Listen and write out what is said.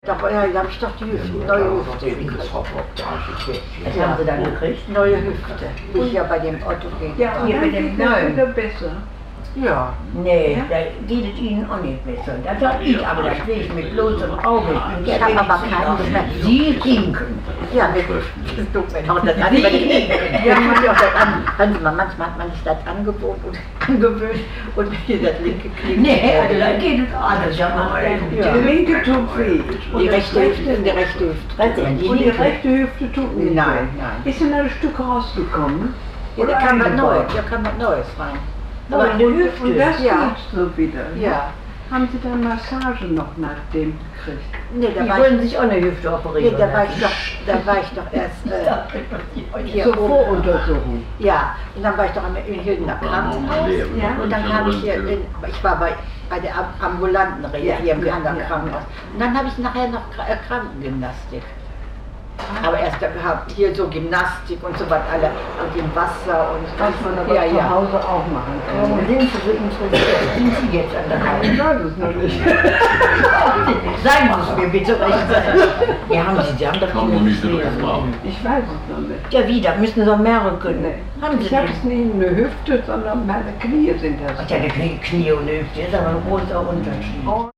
Doch, ja, da habe ich doch die Hüfte, neue Hüfte gekriegt. Was haben Sie dann gekriegt? Neue Hüfte. Bin ich ja bei dem Orthopäden. Ja, und Hier dann mit dem geht das Neuen. wieder besser. Ja. Nee, Ja? da geht es Ihnen auch nicht besser. Das sag ich, aber das sehe ich mit bloßem Auge. Ich habe aber keinen Geschmack. Sie hinken. Ja, mit tut mir noch das an. Ja, man auch das an. Hören Sie mal, manchmal hat man sich das Angebot und angewöhnt und hier das linke Knie. Nee, also da geht es alles. Ja, mal. Ja. Die linke tut weh. Und Die das rechte Hüfte, die rechte Hüfte. Was denn? Und die rechte Hüfte tut nicht Nein, weh. nein. Ist denn ein Stück rausgekommen? Ja, da kann man Neues, da kann man Neues rein. Aber in der Hüfte. Und das Ja. tut so wieder. ne? Ja. Haben Sie dann Massage noch nach dem gekriegt? Nee, da Die war wollen ich, sich auch eine Hüfte nee, operieren. da war ich doch erst hier Zur oben. Voruntersuchung. Ja, und dann war ich doch im Hildener Krankenhaus. Ja. Und dann kam ich hier, ich war bei der ambulanten Reha hier im Krankenhaus. Krankenhaus. Und dann habe ich nachher noch Krankengymnastik. Aber erst gehabt, hier so Gymnastik und so was alle und im Wasser und Was man aber ja, zu ja. Hause auch machen kann. Warum sind Sie so interessiert? Sind Sie jetzt an der Reihe? Ich weiß es noch nicht. Sagen Sie es mir bitte rechtzeitig. Ja, Sie haben doch Kann man nicht so schwer. machen. Ich weiß es noch nicht. Ja, wie, da müssen Sie mehrere können. Nee. Haben Sie Ich habe nicht? nicht eine Hüfte, sondern meine Knie sind das. Ach ja, die Knie und Hüfte ist aber ein großer Unterschied.